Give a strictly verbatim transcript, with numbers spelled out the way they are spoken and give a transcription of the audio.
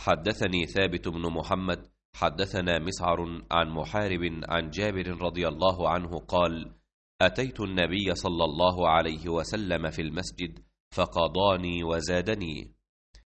حدثني ثابت بن محمد حدثنا مسعر عن محارب عن جابر رضي الله عنه قال: أتيت النبي صلى الله عليه وسلم في المسجد فقضاني وزادني.